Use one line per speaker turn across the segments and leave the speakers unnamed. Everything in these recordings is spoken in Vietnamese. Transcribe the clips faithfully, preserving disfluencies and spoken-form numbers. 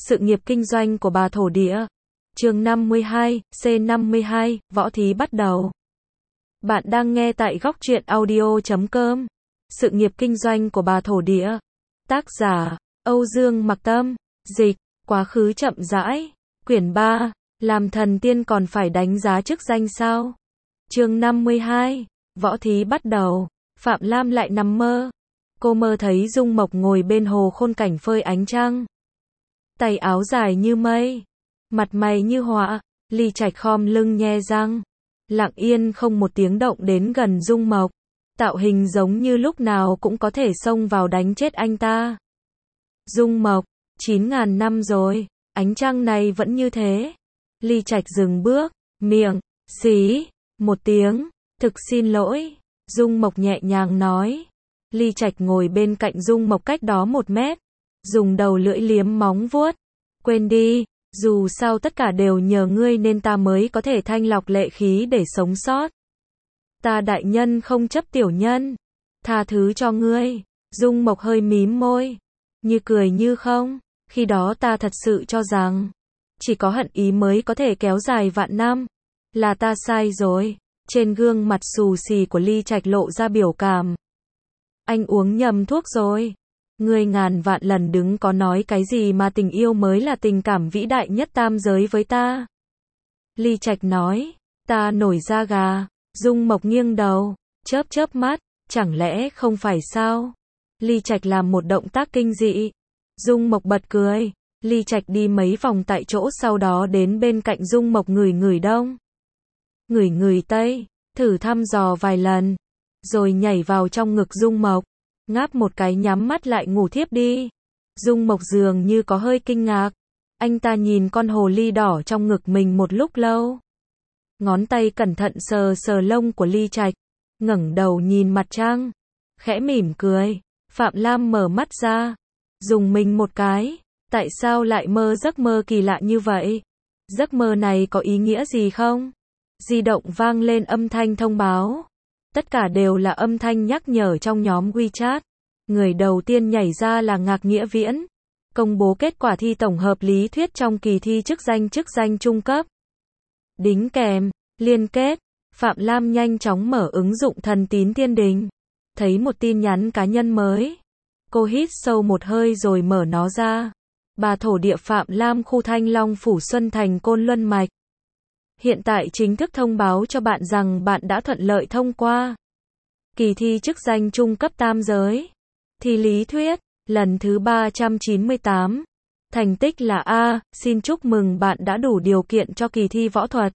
Sự nghiệp kinh doanh của bà thổ địa. Chương năm mươi hai, C năm mươi hai, võ thí bắt đầu. Bạn đang nghe tại góc truyện audio chấm com. Sự nghiệp kinh doanh của bà thổ địa. Tác giả, Âu Dương Mặc Tâm. Dịch, quá khứ chậm rãi. Quyển ba, làm thần tiên còn phải đánh giá chức danh sao? Chương năm mươi hai, võ thí bắt đầu. Phạm Lam lại nằm mơ. Cô mơ thấy Dung Mộc ngồi bên hồ khôn cảnh phơi ánh trăng. Tay áo dài như mây, mặt mày như họa, Ly Trạch khom lưng nhe răng, lặng yên không một tiếng động đến gần Dung Mộc, tạo hình giống như lúc nào cũng có thể xông vào đánh chết anh ta. Dung Mộc, chín ngàn năm rồi, ánh trăng này vẫn như thế. Ly Trạch dừng bước, miệng, xí, một tiếng, thực xin lỗi, Dung Mộc nhẹ nhàng nói. Ly Trạch ngồi bên cạnh Dung Mộc cách đó một mét, dùng đầu lưỡi liếm móng vuốt. Quên đi, dù sao tất cả đều nhờ ngươi nên ta mới có thể thanh lọc lệ khí để sống sót. Ta đại nhân không chấp tiểu nhân, tha thứ cho ngươi. Dung Mộc hơi mím môi, như cười như không. Khi đó ta thật sự cho rằng chỉ có hận ý mới có thể kéo dài vạn năm. Là ta sai rồi. Trên gương mặt xù xì của Ly Trạch lộ ra biểu cảm. Anh uống nhầm thuốc rồi. Ngươi ngàn vạn lần đừng có nói cái gì mà tình yêu mới là tình cảm vĩ đại nhất tam giới với ta. Ly Trạch nói. Ta nổi da gà. Dung Mộc nghiêng đầu, chớp chớp mắt, chẳng lẽ không phải sao? Ly Trạch làm một động tác kinh dị. Dung Mộc bật cười. Ly Trạch đi mấy vòng tại chỗ, sau đó đến bên cạnh Dung Mộc ngửi ngửi đông, ngửi ngửi tây, thử thăm dò vài lần, rồi nhảy vào trong ngực Dung Mộc, ngáp một cái nhắm mắt lại ngủ thiếp đi. Dung Mộc dường như có hơi kinh ngạc. Anh ta nhìn con hồ ly đỏ trong ngực mình một lúc lâu. Ngón tay cẩn thận sờ sờ lông của Ly Trạch, ngẩng đầu nhìn mặt trăng, khẽ mỉm cười. Phạm Lam mở mắt ra, dùng mình một cái. Tại sao lại mơ giấc mơ kỳ lạ như vậy? Giấc mơ này có ý nghĩa gì không? Di động vang lên âm thanh thông báo. Tất cả đều là âm thanh nhắc nhở trong nhóm WeChat. Người đầu tiên nhảy ra là Ngạc Nghĩa Viễn. Công bố kết quả thi tổng hợp lý thuyết trong kỳ thi chức danh chức danh trung cấp. Đính kèm, liên kết. Phạm Lam nhanh chóng mở ứng dụng Thần Tín Tiên Đình. Thấy một tin nhắn cá nhân mới. Cô hít sâu một hơi rồi mở nó ra. Bà thổ địa Phạm Lam, khu Thanh Long Phủ Xuân Thành Côn Luân Mạch. Hiện tại chính thức thông báo cho bạn rằng bạn đã thuận lợi thông qua kỳ thi chức danh trung cấp tam giới. Thi lý thuyết, lần thứ ba trăm chín mươi tám. Thành tích là A, xin chúc mừng bạn đã đủ điều kiện cho kỳ thi võ thuật.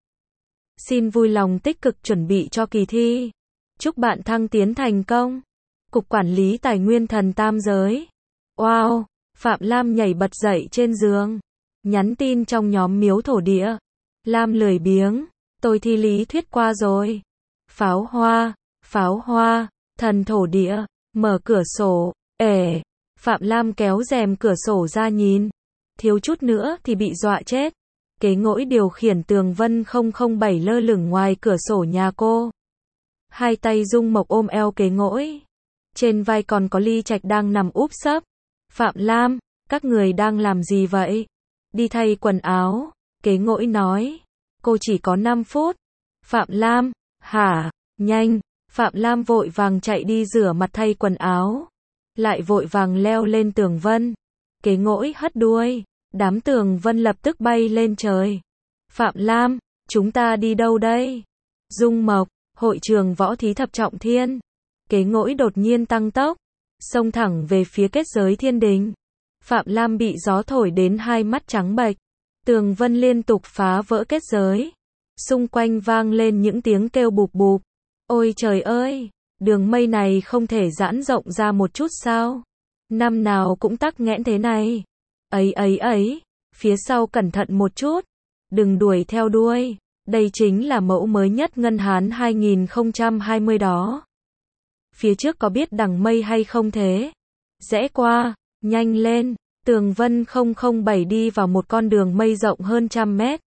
Xin vui lòng tích cực chuẩn bị cho kỳ thi. Chúc bạn thăng tiến thành công. Cục Quản lý Tài nguyên Thần tam giới. Wow, Phạm Lam nhảy bật dậy trên giường. Nhắn tin trong nhóm miếu thổ địa. Lam lười biếng, tôi thi lý thuyết qua rồi. Pháo hoa, pháo hoa, thần thổ địa, mở cửa sổ, ể. Phạm Lam kéo rèm cửa sổ ra nhìn. Thiếu chút nữa thì bị dọa chết. Kế ngỗi điều khiển tường Vân không không bảy lơ lửng ngoài cửa sổ nhà cô. Hai tay Dung Mộc ôm eo kế ngỗi. Trên vai còn có Ly Trạch đang nằm úp sấp. Phạm Lam, các người đang làm gì vậy? Đi thay quần áo. Kế ngỗi nói. Cô chỉ có năm phút. Phạm Lam, hả? Nhanh. Phạm Lam vội vàng chạy đi rửa mặt thay quần áo. Lại vội vàng leo lên tường vân. Kế ngỗi hất đuôi. Đám tường vân lập tức bay lên trời. Phạm Lam, chúng ta đi đâu đây? Dung Mộc, hội trường võ thí thập trọng thiên. Kế ngỗi đột nhiên tăng tốc, xông thẳng về phía kết giới thiên đình. Phạm Lam bị gió thổi đến hai mắt trắng bệch. Tường vân liên tục phá vỡ kết giới. Xung quanh vang lên những tiếng kêu bụp bụp. Ôi trời ơi, đường mây này không thể giãn rộng ra một chút sao? Năm nào cũng tắc nghẽn thế này. Ấy ấy ấy, phía sau cẩn thận một chút. Đừng đuổi theo đuôi. Đây chính là mẫu mới nhất Ngân Hán hai không hai không đó. Phía trước có biết đằng mây hay không thế? Rẽ qua, nhanh lên. Tường Vân không không bảy đi vào một con đường mây rộng hơn trăm mét.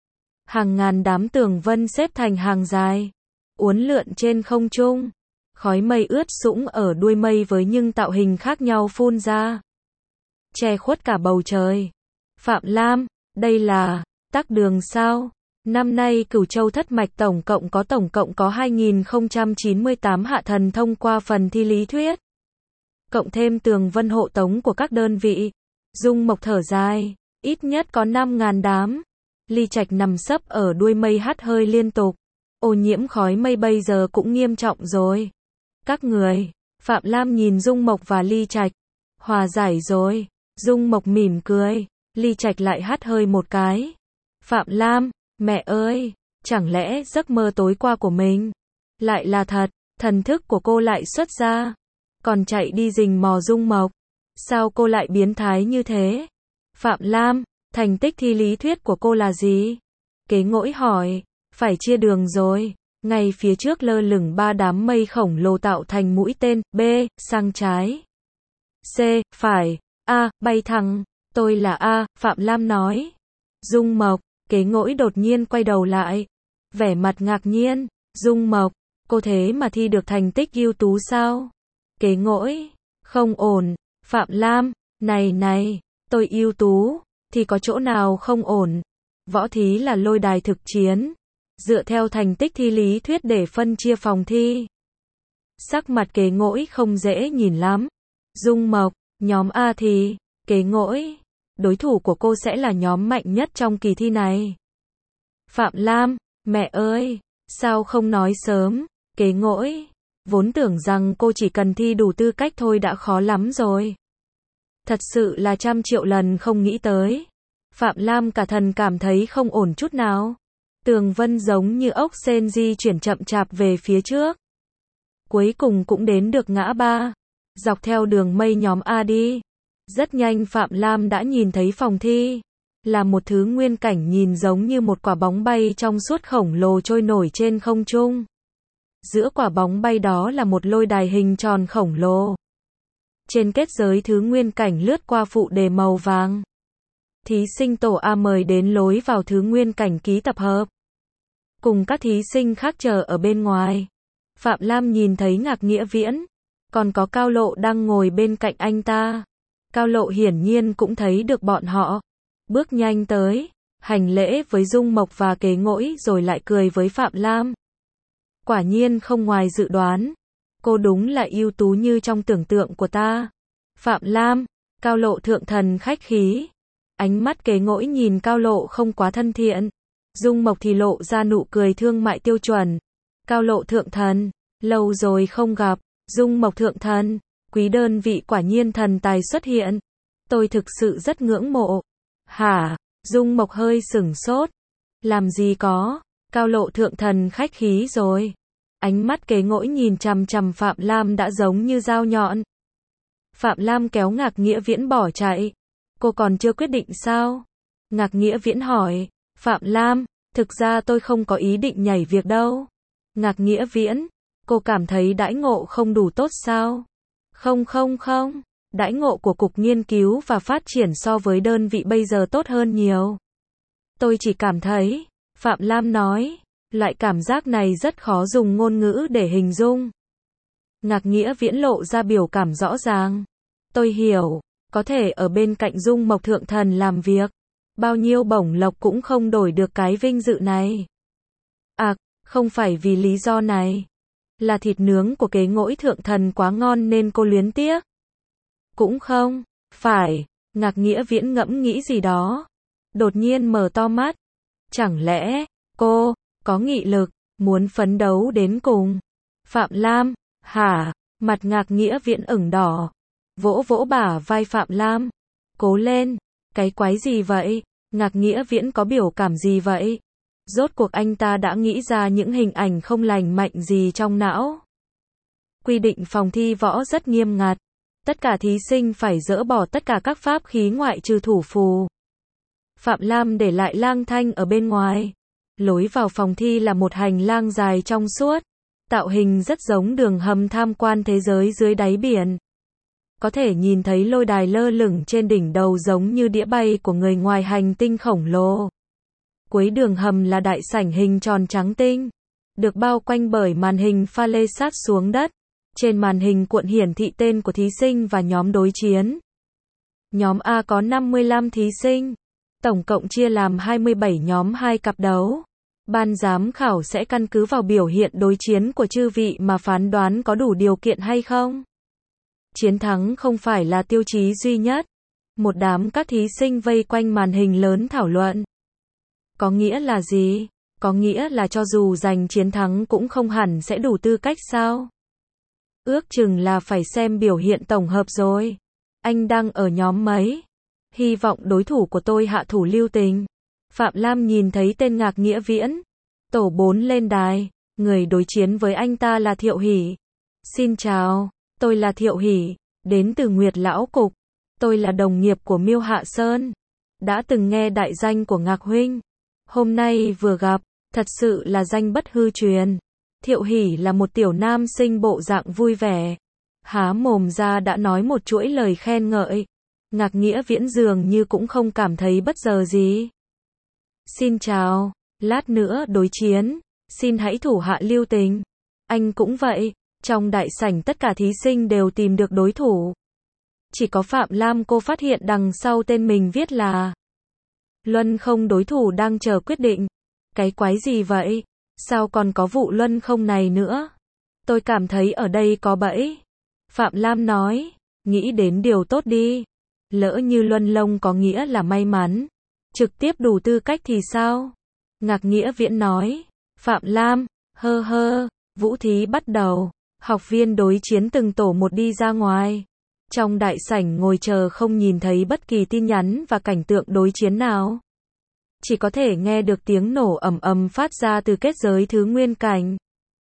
Hàng ngàn đám tường vân xếp thành hàng dài, uốn lượn trên không trung. Khói mây ướt sũng ở đuôi mây với những tạo hình khác nhau phun ra, che khuất cả bầu trời. Phạm Lam, đây là tắc đường sao? Năm nay Cửu Châu thất mạch tổng cộng có tổng cộng có hai nghìn không trăm chín mươi tám hạ thần thông qua phần thi lý thuyết. Cộng thêm tường vân hộ tống của các đơn vị. Dung Mộc thở dài, ít nhất có năm nghìn đám. Ly Trạch nằm sấp ở đuôi mây hắt hơi liên tục. Ô nhiễm khói mây bây giờ cũng nghiêm trọng rồi. Các người, Phạm Lam nhìn Dung Mộc và Ly Trạch. Hòa giải rồi. Dung Mộc mỉm cười. Ly Trạch lại hắt hơi một cái. Phạm Lam, mẹ ơi, chẳng lẽ giấc mơ tối qua của mình lại là thật? Thần thức của cô lại xuất ra, còn chạy đi rình mò Dung Mộc. Sao cô lại biến thái như thế? Phạm Lam, thành tích thi lý thuyết của cô là gì? Kế Ngỗi hỏi. Phải chia đường rồi. Ngay phía trước lơ lửng ba đám mây khổng lồ tạo thành mũi tên. B, sang trái. C, phải. A, bay thẳng. Tôi là A, Phạm Lam nói. Dung Mộc, Kế Ngỗi đột nhiên quay đầu lại. Vẻ mặt ngạc nhiên. Dung Mộc, cô thế mà thi được thành tích ưu tú sao? Kế Ngỗi, không ổn. Phạm Lam, này này, tôi ưu tú, thì có chỗ nào không ổn? Võ thí là lôi đài thực chiến. Dựa theo thành tích thi lý thuyết để phân chia phòng thi. Sắc mặt Kế Ngỗi không dễ nhìn lắm. Dung Mộc, nhóm A thì, Kế Ngỗi, đối thủ của cô sẽ là nhóm mạnh nhất trong kỳ thi này. Phạm Lam, mẹ ơi, sao không nói sớm? Kế Ngỗi, vốn tưởng rằng cô chỉ cần thi đủ tư cách thôi đã khó lắm rồi. Thật sự là trăm triệu lần không nghĩ tới. Phạm Lam cả thần cảm thấy không ổn chút nào. Tường vân giống như ốc sên di chuyển chậm chạp về phía trước. Cuối cùng cũng đến được ngã ba. Dọc theo đường mây nhóm A đi. Rất nhanh Phạm Lam đã nhìn thấy phòng thi. Là một thứ nguyên cảnh nhìn giống như một quả bóng bay trong suốt khổng lồ trôi nổi trên không trung. Giữa quả bóng bay đó là một lôi đài hình tròn khổng lồ. Trên kết giới thứ nguyên cảnh lướt qua phụ đề màu vàng. Thí sinh tổ A mời đến lối vào thứ nguyên cảnh ký tập hợp. Cùng các thí sinh khác chờ ở bên ngoài. Phạm Lam nhìn thấy Ngạc Nghĩa Viễn. Còn có Cao Lộ đang ngồi bên cạnh anh ta. Cao Lộ hiển nhiên cũng thấy được bọn họ. Bước nhanh tới, hành lễ với Dung Mộc và Kế Ngỗi rồi lại cười với Phạm Lam. Quả nhiên không ngoài dự đoán. Cô đúng là ưu tú như trong tưởng tượng của ta. Phạm Lam, Cao Lộ thượng thần khách khí. Ánh mắt Kế Ngỗi nhìn Cao Lộ không quá thân thiện. Dung Mộc thì lộ ra nụ cười thương mại tiêu chuẩn. Cao Lộ thượng thần, lâu rồi không gặp. Dung Mộc thượng thần, quý đơn vị quả nhiên thần tài xuất hiện. Tôi thực sự rất ngưỡng mộ. Hả? Dung Mộc hơi sửng sốt. Làm gì có? Cao Lộ thượng thần khách khí rồi. Ánh mắt Kế Ngỗi nhìn chằm chằm Phạm Lam đã giống như dao nhọn. Phạm Lam kéo Ngạc Nghĩa Viễn bỏ chạy. Cô còn chưa quyết định sao? Ngạc Nghĩa Viễn hỏi. Phạm Lam, thực ra tôi không có ý định nhảy việc đâu. Ngạc Nghĩa Viễn, cô cảm thấy đãi ngộ không đủ tốt sao? Không không không, đãi ngộ của Cục Nghiên cứu và Phát triển so với đơn vị bây giờ tốt hơn nhiều. Tôi chỉ cảm thấy, Phạm Lam nói, loại cảm giác này rất khó dùng ngôn ngữ để hình dung. Ngạc Nghĩa Viễn lộ ra biểu cảm rõ ràng. Tôi hiểu, có thể ở bên cạnh Dung Mộc thượng thần làm việc. Bao nhiêu bổng lộc cũng không đổi được cái vinh dự này. À, không phải vì lý do này. Là thịt nướng của Kế Ngỗi thượng thần quá ngon nên cô luyến tiếc. Cũng không, phải, Ngạc Nghĩa Viễn ngẫm nghĩ gì đó. Đột nhiên mở to mắt. Chẳng lẽ, cô, có nghị lực, muốn phấn đấu đến cùng. Phạm Lam, hả, mặt Ngạc Nghĩa Viễn ửng đỏ. Vỗ vỗ bả vai Phạm Lam. Cố lên, cái quái gì vậy? Ngạc Nghĩa Viễn có biểu cảm gì vậy? Rốt cuộc anh ta đã nghĩ ra những hình ảnh không lành mạnh gì trong não. Quy định phòng thi võ rất nghiêm ngặt. Tất cả thí sinh phải dỡ bỏ tất cả các pháp khí ngoại trừ thủ phù. Phạm Lam để lại lang thanh ở bên ngoài. Lối vào phòng thi là một hành lang dài trong suốt. Tạo hình rất giống đường hầm tham quan thế giới dưới đáy biển. Có thể nhìn thấy lôi đài lơ lửng trên đỉnh đầu giống như đĩa bay của người ngoài hành tinh khổng lồ. Cuối đường hầm là đại sảnh hình tròn trắng tinh, được bao quanh bởi màn hình pha lê sát xuống đất. Trên màn hình cuộn hiển thị tên của thí sinh và nhóm đối chiến. Nhóm A có năm mươi lăm thí sinh, Tổng cộng chia làm hai mươi bảy nhóm hai cặp đấu. Ban giám khảo sẽ căn cứ vào biểu hiện đối chiến của chư vị mà phán đoán có đủ điều kiện hay không. Chiến thắng không phải là tiêu chí duy nhất. Một đám các thí sinh vây quanh màn hình lớn thảo luận. Có nghĩa là gì? Có nghĩa là cho dù giành chiến thắng cũng không hẳn sẽ đủ tư cách sao? Ước chừng là phải xem biểu hiện tổng hợp rồi. Anh đang ở nhóm mấy? Hy vọng đối thủ của tôi hạ thủ lưu tình. Phạm Lam nhìn thấy tên Ngạc Nghĩa Viễn. Tổ bốn lên đài. Người đối chiến với anh ta là Thiệu Hỷ. Xin chào, tôi là Thiệu Hỷ, đến từ Nguyệt Lão Cục. Tôi là đồng nghiệp của Miêu Hạ Sơn. Đã từng nghe đại danh của Ngạc Huynh. Hôm nay vừa gặp, thật sự là danh bất hư truyền. Thiệu Hỷ là một tiểu nam sinh bộ dạng vui vẻ. Há mồm ra đã nói một chuỗi lời khen ngợi. Ngạc Nghĩa Viễn dường như cũng không cảm thấy bất ngờ gì. Xin chào, lát nữa đối chiến, xin hãy thủ hạ lưu tình. Anh cũng vậy, trong đại sảnh tất cả thí sinh đều tìm được đối thủ. Chỉ có Phạm Lam cô phát hiện đằng sau tên mình viết là Luân không, đối thủ đang chờ quyết định. Cái quái gì vậy? Sao còn có vụ Luân không này nữa? Tôi cảm thấy ở đây có bẫy. Phạm Lam nói, nghĩ đến điều tốt đi. Lỡ như Luân Lông có nghĩa là may mắn, trực tiếp đủ tư cách thì sao? Ngạc Nghĩa Viễn nói. Phạm Lam, hơ hơ, vũ thí bắt đầu. Học viên đối chiến từng tổ một đi ra ngoài. Trong đại sảnh ngồi chờ không nhìn thấy bất kỳ tin nhắn và cảnh tượng đối chiến nào. Chỉ có thể nghe được tiếng nổ ầm ầm phát ra từ kết giới thứ nguyên cảnh.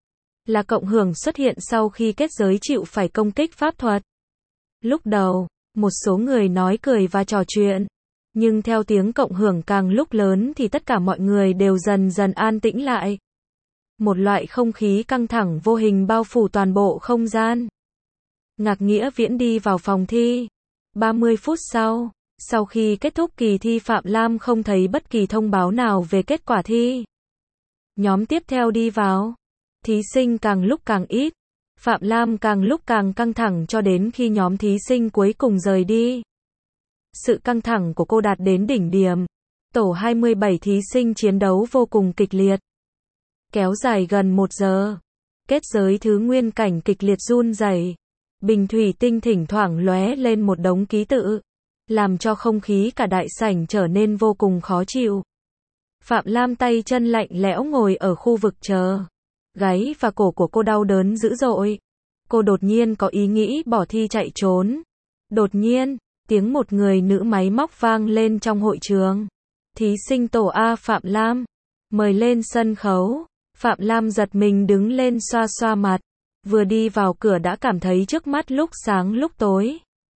Là cộng hưởng xuất hiện sau khi kết giới chịu phải công kích pháp thuật. Lúc đầu, một số người nói cười và trò chuyện. Nhưng theo tiếng cộng hưởng càng lúc lớn thì tất cả mọi người đều dần dần an tĩnh lại. Một loại không khí căng thẳng vô hình bao phủ toàn bộ không gian. Ngạc Nghĩa Viễn đi vào phòng thi. ba mươi phút sau, sau khi kết thúc kỳ thi, Phạm Lam không thấy bất kỳ thông báo nào về kết quả thi. Nhóm tiếp theo đi vào. Thí sinh càng lúc càng ít. Phạm Lam càng lúc càng căng thẳng cho đến khi nhóm thí sinh cuối cùng rời đi. Sự căng thẳng của cô đạt đến đỉnh điểm. Tổ hai mươi bảy thí sinh chiến đấu vô cùng kịch liệt. Kéo dài gần một giờ. Kết giới thứ nguyên cảnh kịch liệt run rẩy. Bình thủy tinh thỉnh thoảng lóe lên một đống ký tự, làm cho không khí cả đại sảnh trở nên vô cùng khó chịu. Phạm Lam tay chân lạnh lẽo ngồi ở khu vực chờ. Gáy và cổ của cô đau đớn dữ dội. Cô đột nhiên có ý nghĩ bỏ thi chạy trốn. Đột nhiên, tiếng một người nữ máy móc vang lên trong hội trường. Thí sinh tổ A Phạm Lam, mời lên sân khấu. Phạm Lam giật mình đứng lên xoa xoa mặt. Vừa đi vào cửa đã cảm thấy trước mắt lúc sáng lúc tối.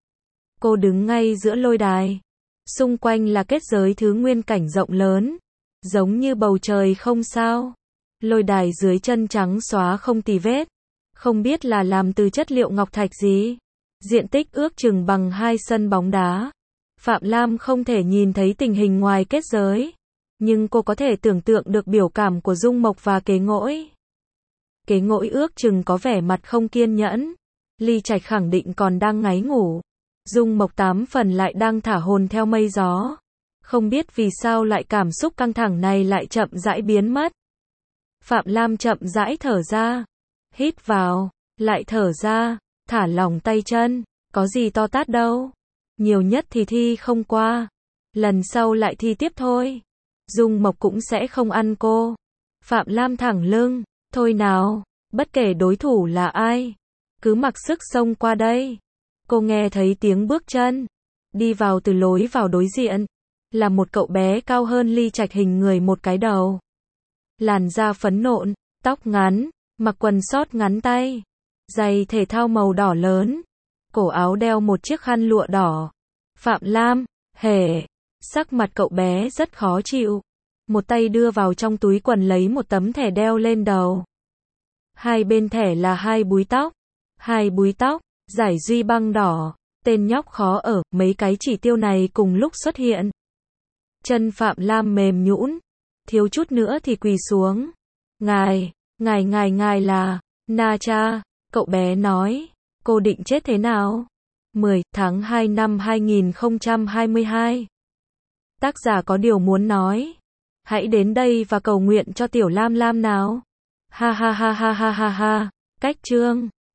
Cô đứng ngay giữa lôi đài. Xung quanh là kết giới thứ nguyên cảnh rộng lớn. Giống như bầu trời không sao. Lôi đài dưới chân trắng xóa không tì vết. Không biết là làm từ chất liệu ngọc thạch gì. Diện tích ước chừng bằng hai sân bóng đá. Phạm Lam không thể nhìn thấy tình hình ngoài kết giới. Nhưng cô có thể tưởng tượng được biểu cảm của Dung Mộc và Kế Ngỗi. Kế Ngỗi ước chừng có vẻ mặt không kiên nhẫn. Ly Trạch khẳng định còn đang ngáy ngủ. Dung Mộc tám phần lại đang thả hồn theo mây gió. Không biết vì sao lại cảm xúc căng thẳng này lại chậm rãi biến mất. Phạm Lam chậm rãi thở ra. Hít vào, lại thở ra, thả lỏng tay chân. Có gì to tát đâu. Nhiều nhất thì thi không qua. Lần sau lại thi tiếp thôi. Dung Mộc cũng sẽ không ăn cô. Phạm Lam thẳng lưng. Thôi nào, bất kể đối thủ là ai, cứ mặc sức xông qua đây. Cô nghe thấy tiếng bước chân. Đi vào từ lối vào đối diện. Là một cậu bé cao hơn Ly Trạch hình người một cái đầu. Làn da phấn nộn, tóc ngắn, mặc quần sót ngắn tay. Giày thể thao màu đỏ lớn. Cổ áo đeo một chiếc khăn lụa đỏ. Phạm Lam, hề. Sắc mặt cậu bé rất khó chịu. Một tay đưa vào trong túi quần lấy một tấm thẻ đeo lên đầu. Hai bên thẻ là hai búi tóc. Hai búi tóc, giải duy băng đỏ. Tên nhóc khó ở, mấy cái chỉ tiêu này cùng lúc xuất hiện. Chân Phạm Lam mềm nhũn, thiếu chút nữa thì quỳ xuống. Ngài, ngài ngài ngài là, Na Cha, cậu bé nói. Cô định chết thế nào? mười tháng hai năm hai nghìn không trăm hai mươi hai. Tác giả có điều muốn nói. Hãy đến đây và cầu nguyện cho Tiểu Lam Lam nào. Ha ha ha ha ha ha ha. Cách chương